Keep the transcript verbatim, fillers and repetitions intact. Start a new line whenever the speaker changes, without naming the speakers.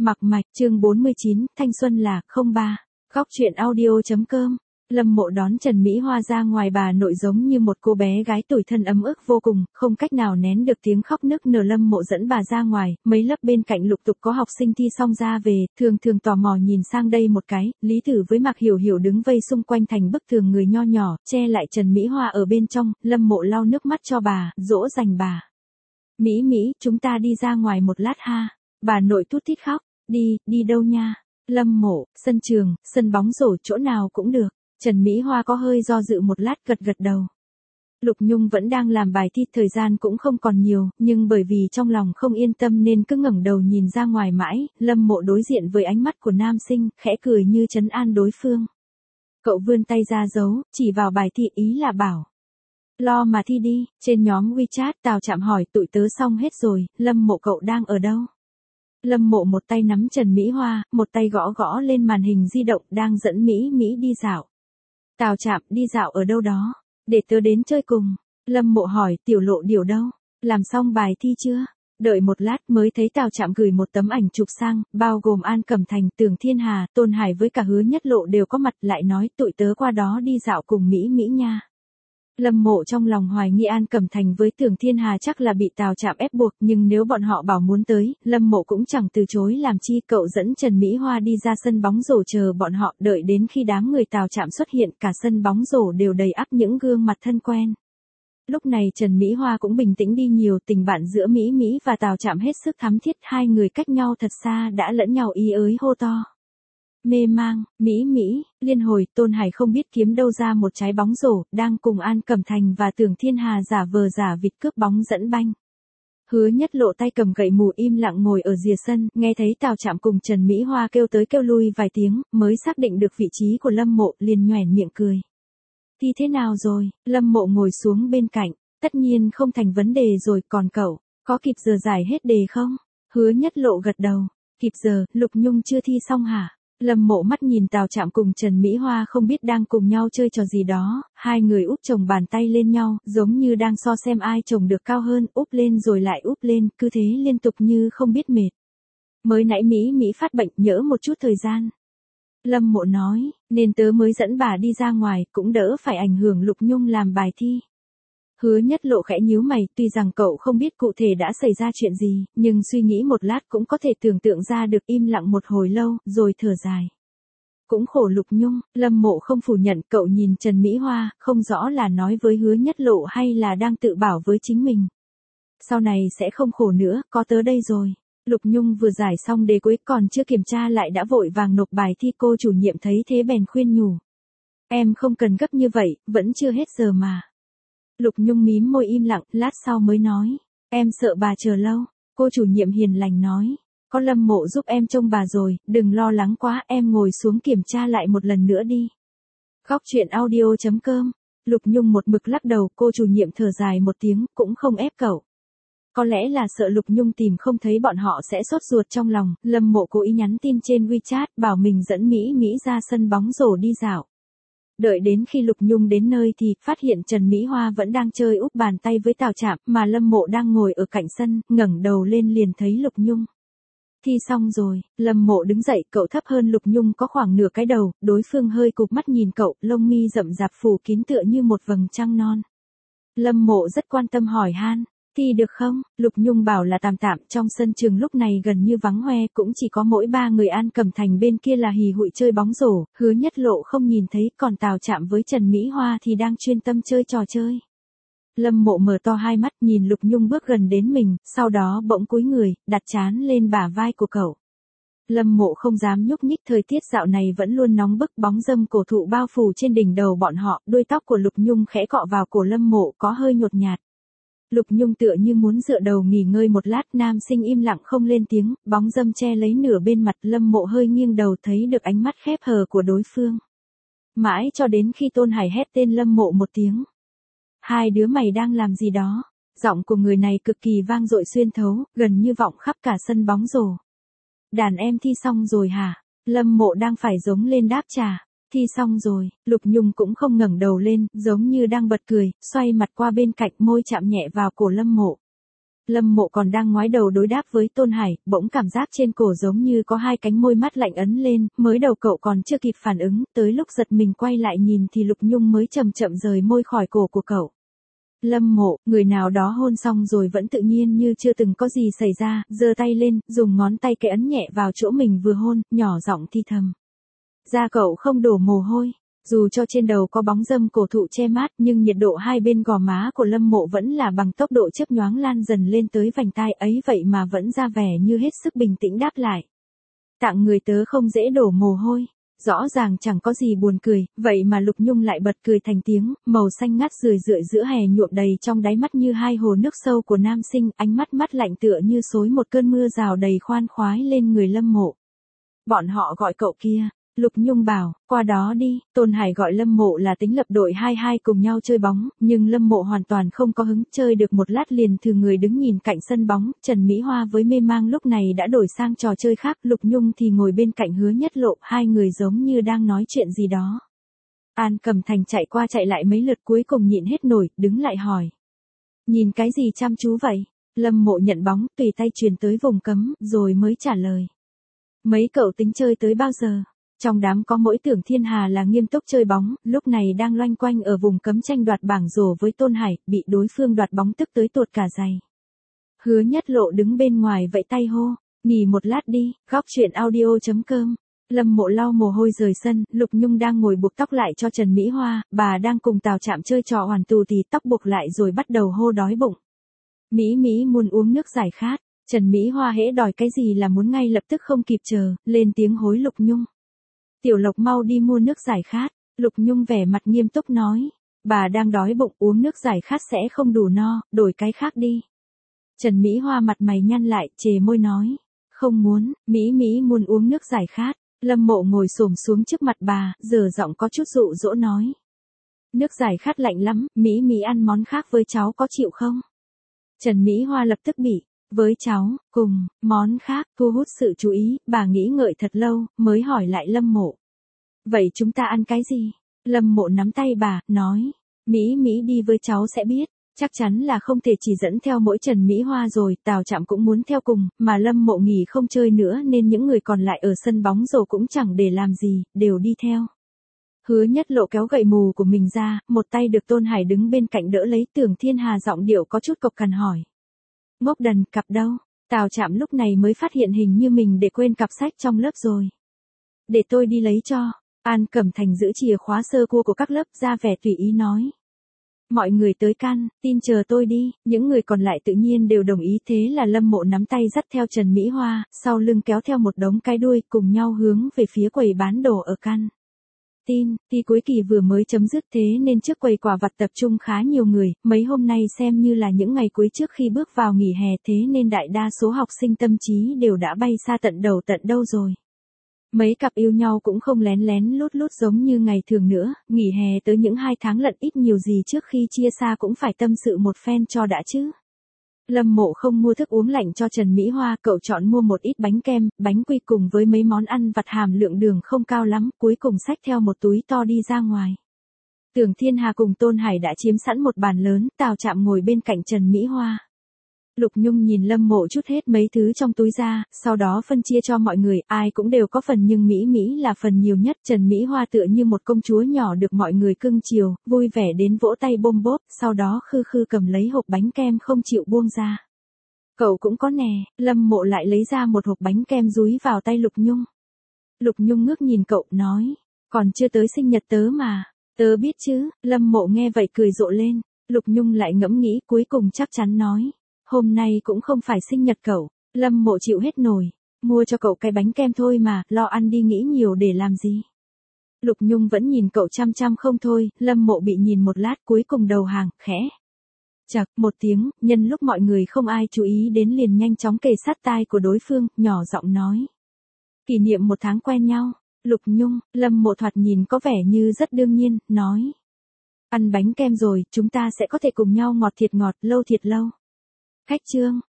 Mặc mạch, chương bốn mươi chín, thanh xuân là, không ba. Góc truyện audio.com. Lâm Mộ đón Trần Mỹ Hoa ra ngoài, bà nội giống như một cô bé gái tủi thân ấm ức vô cùng, không cách nào nén được tiếng khóc nức nở. Lâm Mộ dẫn bà ra ngoài, mấy lớp bên cạnh lục tục có học sinh thi xong ra về, thường thường tò mò nhìn sang đây một cái, Lý Tử với Mạc Hiểu Hiểu đứng vây xung quanh thành bức tường người nho nhỏ, che lại Trần Mỹ Hoa ở bên trong. Lâm Mộ lau nước mắt cho bà, dỗ dành bà. Mỹ Mỹ, chúng ta đi ra ngoài một lát ha. Bà nội thút thít khóc. Đi, đi đâu nha? Lâm Mộ, sân trường, sân bóng rổ, chỗ nào cũng được. Trần Mỹ Hoa có hơi do dự một lát, gật gật đầu. Lục Nhung vẫn đang làm bài thi, thời gian cũng không còn nhiều, nhưng bởi vì trong lòng không yên tâm nên cứ ngẩng đầu nhìn ra ngoài mãi. Lâm Mộ đối diện với ánh mắt của nam sinh, khẽ cười như trấn an đối phương. Cậu vươn tay ra giấu, chỉ vào bài thi, ý là bảo. Lo mà thi đi. Trên nhóm WeChat, Tào Trạm hỏi tụi tớ xong hết rồi, Lâm Mộ cậu đang ở đâu? Lâm Mộ một tay nắm Trần Mỹ Hoa, một tay gõ gõ lên màn hình di động, đang dẫn Mỹ Mỹ đi dạo. Tào Trạm, đi dạo ở đâu đó? Để tớ đến chơi cùng. Lâm Mộ hỏi, Tiểu Lộ Điểu đâu? Làm xong bài thi chưa? Đợi một lát mới thấy Tào Trạm gửi một tấm ảnh chụp sang, bao gồm An Cẩm Thành, Tưởng Thiên Hà, Tôn Hải với cả Hứa Nhất Lộ đều có mặt, lại nói tụi tớ qua đó đi dạo cùng Mỹ Mỹ nha. Lâm Mộ trong lòng hoài nghi An Cẩm Thành với Tưởng Thiên Hà chắc là bị Tào Trạm ép buộc, nhưng nếu bọn họ bảo muốn tới, Lâm Mộ cũng chẳng từ chối làm chi. Cậu dẫn Trần Mỹ Hoa đi ra sân bóng rổ chờ bọn họ, đợi đến khi đám người Tào Trạm xuất hiện, cả sân bóng rổ đều đầy ắp những gương mặt thân quen. Lúc này Trần Mỹ Hoa cũng bình tĩnh đi nhiều, tình bạn giữa Mỹ Mỹ và Tào Trạm hết sức thắm thiết, hai người cách nhau thật xa đã lẫn nhau ý ới hô to. Mê mang, Mỹ Mỹ, liên hồi, Tôn Hải không biết kiếm đâu ra một trái bóng rổ, đang cùng An Cẩm Thành và Tưởng Thiên Hà giả vờ giả vịt cướp bóng dẫn banh. Hứa Nhất Lộ tay cầm gậy mù im lặng ngồi ở rìa sân, nghe thấy Tào Trạm cùng Trần Mỹ Hoa kêu tới kêu lui vài tiếng, mới xác định được vị trí của Lâm Mộ, liền nhoẻn miệng cười. Thì thế nào rồi? Lâm Mộ ngồi xuống bên cạnh, tất nhiên không thành vấn đề rồi, còn cậu, có kịp giờ giải hết đề không? Hứa Nhất Lộ gật đầu, kịp giờ. Lục Nhung chưa thi xong hả? Lâm Mộ mắt nhìn Tào Trạm cùng Trần Mỹ Hoa không biết đang cùng nhau chơi trò gì đó, hai người úp chồng bàn tay lên nhau, giống như đang so xem ai chồng được cao hơn, úp lên rồi lại úp lên, cứ thế liên tục như không biết mệt. Mới nãy Mỹ Mỹ phát bệnh, nhỡ một chút thời gian. Lâm Mộ nói, nên tớ mới dẫn bà đi ra ngoài, cũng đỡ phải ảnh hưởng Lục Nhung làm bài thi. Hứa Nhất Lộ khẽ nhíu mày, tuy rằng cậu không biết cụ thể đã xảy ra chuyện gì, nhưng suy nghĩ một lát cũng có thể tưởng tượng ra được, im lặng một hồi lâu, rồi thở dài. Cũng khổ Lục Nhung. Lâm Mộ không phủ nhận, cậu nhìn Trần Mỹ Hoa, không rõ là nói với Hứa Nhất Lộ hay là đang tự bảo với chính mình. Sau này sẽ không khổ nữa, có tớ đây rồi. Lục Nhung vừa giải xong đề cuối, còn chưa kiểm tra lại đã vội vàng nộp bài thi, cô chủ nhiệm thấy thế bèn khuyên nhủ. Em không cần gấp như vậy, vẫn chưa hết giờ mà. Lục Nhung mím môi im lặng, lát sau mới nói. Em sợ bà chờ lâu. Cô chủ nhiệm hiền lành nói. Có Lâm Mộ giúp em trông bà rồi, đừng lo lắng quá, em ngồi xuống kiểm tra lại một lần nữa đi. Góc truyện audio.com. Lục Nhung một mực lắc đầu, cô chủ nhiệm thở dài một tiếng, cũng không ép cậu. Có lẽ là sợ Lục Nhung tìm không thấy bọn họ sẽ sốt ruột trong lòng, Lâm Mộ cố ý nhắn tin trên WeChat bảo mình dẫn Mỹ Mỹ ra sân bóng rổ đi dạo. Đợi đến khi Lục Nhung đến nơi thì phát hiện Trần Mỹ Hoa vẫn đang chơi úp bàn tay với Tào Trạm, mà Lâm Mộ đang ngồi ở cạnh sân, ngẩng đầu lên liền thấy Lục Nhung. Thi xong rồi. Lâm Mộ đứng dậy, cậu thấp hơn Lục Nhung có khoảng nửa cái đầu, đối phương hơi cụp mắt nhìn cậu, lông mi rậm rạp phủ kín tựa như một vầng trăng non. Lâm Mộ rất quan tâm hỏi han. Thi được không? Lục Nhung bảo là tạm tạm, trong sân trường lúc này gần như vắng hoe, cũng chỉ có mỗi ba người. An Cẩm Thành bên kia là hì hụi chơi bóng rổ, Hứa Nhất Lộ không nhìn thấy, còn Tào Trạm với Trần Mỹ Hoa thì đang chuyên tâm chơi trò chơi. Lâm Mộ mở to hai mắt nhìn Lục Nhung bước gần đến mình, sau đó bỗng cúi người, đặt trán lên bả vai của cậu. Lâm Mộ không dám nhúc nhích, thời tiết dạo này vẫn luôn nóng bức, bóng râm cổ thụ bao phủ trên đỉnh đầu bọn họ, đuôi tóc của Lục Nhung khẽ cọ vào cổ Lâm Mộ có hơi nhột nhạt. Lục Nhung tựa như muốn dựa đầu nghỉ ngơi một lát, nam sinh im lặng không lên tiếng, bóng râm che lấy nửa bên mặt. Lâm Mộ hơi nghiêng đầu thấy được ánh mắt khép hờ của đối phương. Mãi cho đến khi Tôn Hải hét tên Lâm Mộ một tiếng. Hai đứa mày đang làm gì đó? Giọng của người này cực kỳ vang dội xuyên thấu, gần như vọng khắp cả sân bóng rổ. Đàn em thi xong rồi hả? Lâm Mộ đang phải giống lên đáp trả. Thi xong rồi. Lục Nhung cũng không ngẩng đầu lên, giống như đang bật cười, xoay mặt qua bên cạnh, môi chạm nhẹ vào cổ Lâm Mộ. Lâm Mộ còn đang ngoái đầu đối đáp với Tôn Hải, bỗng cảm giác trên cổ giống như có hai cánh môi mắt lạnh ấn lên, mới đầu cậu còn chưa kịp phản ứng, tới lúc giật mình quay lại nhìn thì Lục Nhung mới chậm chậm rời môi khỏi cổ của cậu. Lâm Mộ, người nào đó hôn xong rồi vẫn tự nhiên như chưa từng có gì xảy ra, giơ tay lên, dùng ngón tay kẽ ấn nhẹ vào chỗ mình vừa hôn, nhỏ giọng thi thầm. Da cậu không đổ mồ hôi. Dù cho trên đầu có bóng râm cổ thụ che mát nhưng nhiệt độ hai bên gò má của Lâm Mộ vẫn là bằng tốc độ chớp nhoáng lan dần lên tới vành tai ấy, vậy mà vẫn ra vẻ như hết sức bình tĩnh đáp lại. Tặng người tớ không dễ đổ mồ hôi. Rõ ràng chẳng có gì buồn cười, vậy mà Lục Nhung lại bật cười thành tiếng, màu xanh ngắt rười rượi giữa hè nhuộm đầy trong đáy mắt như hai hồ nước sâu của nam sinh, ánh mắt mắt lạnh tựa như xối một cơn mưa rào đầy khoan khoái lên người Lâm Mộ. Bọn họ gọi cậu kia. Lục Nhung bảo, qua đó đi. Tôn Hải gọi Lâm Mộ là tính lập đội hai hai cùng nhau chơi bóng, nhưng Lâm Mộ hoàn toàn không có hứng, chơi được một lát liền thừ người đứng nhìn cạnh sân bóng. Trần Mỹ Hoa với Mê Mang lúc này đã đổi sang trò chơi khác, Lục Nhung thì ngồi bên cạnh Hứa Nhất Lộ, hai người giống như đang nói chuyện gì đó. An Cẩm Thành chạy qua chạy lại mấy lượt cuối cùng nhịn hết nổi, đứng lại hỏi. Nhìn cái gì chăm chú vậy? Lâm Mộ nhận bóng, tùy tay truyền tới vùng cấm, rồi mới trả lời. Mấy cậu tính chơi tới bao giờ? Trong đám có mỗi Tưởng Thiên Hà là nghiêm túc chơi bóng, lúc này đang loanh quanh ở vùng cấm tranh đoạt bảng rổ với Tôn Hải, bị đối phương đoạt bóng tức tới tuột cả giày. Hứa Nhất Lộ đứng bên ngoài vẫy tay hô, nghỉ một lát đi, góc chuyện audio chấm com. Lâm Mộ lau mồ hôi rời sân, Lục Nhung đang ngồi buộc tóc lại cho Trần Mỹ Hoa, bà đang cùng Tào Trạm chơi trò hoàn tù thì tóc buộc lại rồi bắt đầu hô đói bụng. Mỹ Mỹ muốn uống nước giải khát, Trần Mỹ Hoa hễ đòi cái gì là muốn ngay lập tức không kịp chờ, lên tiếng hối Lục Nhung. Tiểu Lộc mau đi mua nước giải khát. Lục Nhung vẻ mặt nghiêm túc nói. Bà đang đói bụng, uống nước giải khát sẽ không đủ no, đổi cái khác đi. Trần Mỹ Hoa mặt mày nhăn lại, chề môi nói. Không muốn, Mỹ Mỹ muốn uống nước giải khát. Lâm Mộ ngồi xổm xuống trước mặt bà, giờ giọng có chút dụ dỗ nói. Nước giải khát lạnh lắm, Mỹ Mỹ ăn món khác với cháu có chịu không? Trần Mỹ Hoa lập tức bị. Với cháu, cùng, món khác, thu hút sự chú ý, bà nghĩ ngợi thật lâu, mới hỏi lại Lâm Mộ. Vậy chúng ta ăn cái gì? Lâm Mộ nắm tay bà, nói. Mỹ Mỹ đi với cháu sẽ biết, chắc chắn là không thể chỉ dẫn theo mỗi Trần Mỹ Hoa rồi, Tào Trạm cũng muốn theo cùng, mà Lâm Mộ nghỉ không chơi nữa nên những người còn lại ở sân bóng rổ cũng chẳng để làm gì, đều đi theo. Hứa Nhất Lộ kéo gậy mù của mình ra, một tay được Tôn Hải đứng bên cạnh đỡ lấy. Tưởng Thiên Hà giọng điệu có chút cộc cằn hỏi. Ngốc đần, cặp đâu? Tào Trạm lúc này mới phát hiện hình như mình để quên cặp sách trong lớp rồi. Để tôi đi lấy cho. An Cẩm Thành giữ chìa khóa sơ cua của các lớp ra vẻ tùy ý nói. Mọi người tới can, tin chờ tôi đi. Những người còn lại tự nhiên đều đồng ý, thế là Lâm Mộ nắm tay dắt theo Trần Mỹ Hoa, sau lưng kéo theo một đống cái đuôi, cùng nhau hướng về phía quầy bán đồ ở can. Tin, thi cuối kỳ vừa mới chấm dứt thế nên trước quầy quả vặt tập trung khá nhiều người, mấy hôm nay xem như là những ngày cuối trước khi bước vào nghỉ hè, thế nên đại đa số học sinh tâm trí đều đã bay xa tận đầu tận đâu rồi. Mấy cặp yêu nhau cũng không lén lén lút lút giống như ngày thường nữa, nghỉ hè tới những hai tháng lận ít nhiều gì trước khi chia xa cũng phải tâm sự một phen cho đã chứ. Lâm Mộ không mua thức uống lạnh cho Trần Mỹ Hoa, cậu chọn mua một ít bánh kem, bánh quy cùng với mấy món ăn vặt hàm lượng đường không cao lắm, cuối cùng xách theo một túi to đi ra ngoài. Tưởng Thiên Hà cùng Tôn Hải đã chiếm sẵn một bàn lớn, Tào Trạm ngồi bên cạnh Trần Mỹ Hoa. Lục Nhung nhìn Lâm Mộ chút hết mấy thứ trong túi ra, sau đó phân chia cho mọi người, ai cũng đều có phần nhưng Mỹ Mỹ là phần nhiều nhất. Trần Mỹ Hoa tựa như một công chúa nhỏ được mọi người cưng chiều, vui vẻ đến vỗ tay bôm bốp, sau đó khư khư cầm lấy hộp bánh kem không chịu buông ra. Cậu cũng có nè. Lâm Mộ lại lấy ra một hộp bánh kem dúi vào tay Lục Nhung. Lục Nhung ngước nhìn cậu, nói, còn chưa tới sinh nhật tớ mà. Tớ biết chứ. Lâm Mộ nghe vậy cười rộ lên. Lục Nhung lại ngẫm nghĩ, cuối cùng chắc chắn nói. Hôm nay cũng không phải sinh nhật cậu. Lâm Mộ chịu hết nổi. Mua cho cậu cái bánh kem thôi mà, lo ăn đi nghĩ nhiều để làm gì. Lục Nhung vẫn nhìn cậu chăm chăm không thôi, Lâm Mộ bị nhìn một lát cuối cùng đầu hàng, khẽ. Chạc, một tiếng, nhân lúc mọi người không ai chú ý đến liền nhanh chóng kề sát tai của đối phương, nhỏ giọng nói. Kỷ niệm một tháng quen nhau. Lục Nhung, Lâm Mộ thoạt nhìn có vẻ như rất đương nhiên, nói. Ăn bánh kem rồi, chúng ta sẽ có thể cùng nhau ngọt thiệt ngọt, lâu thiệt lâu. Khách trương,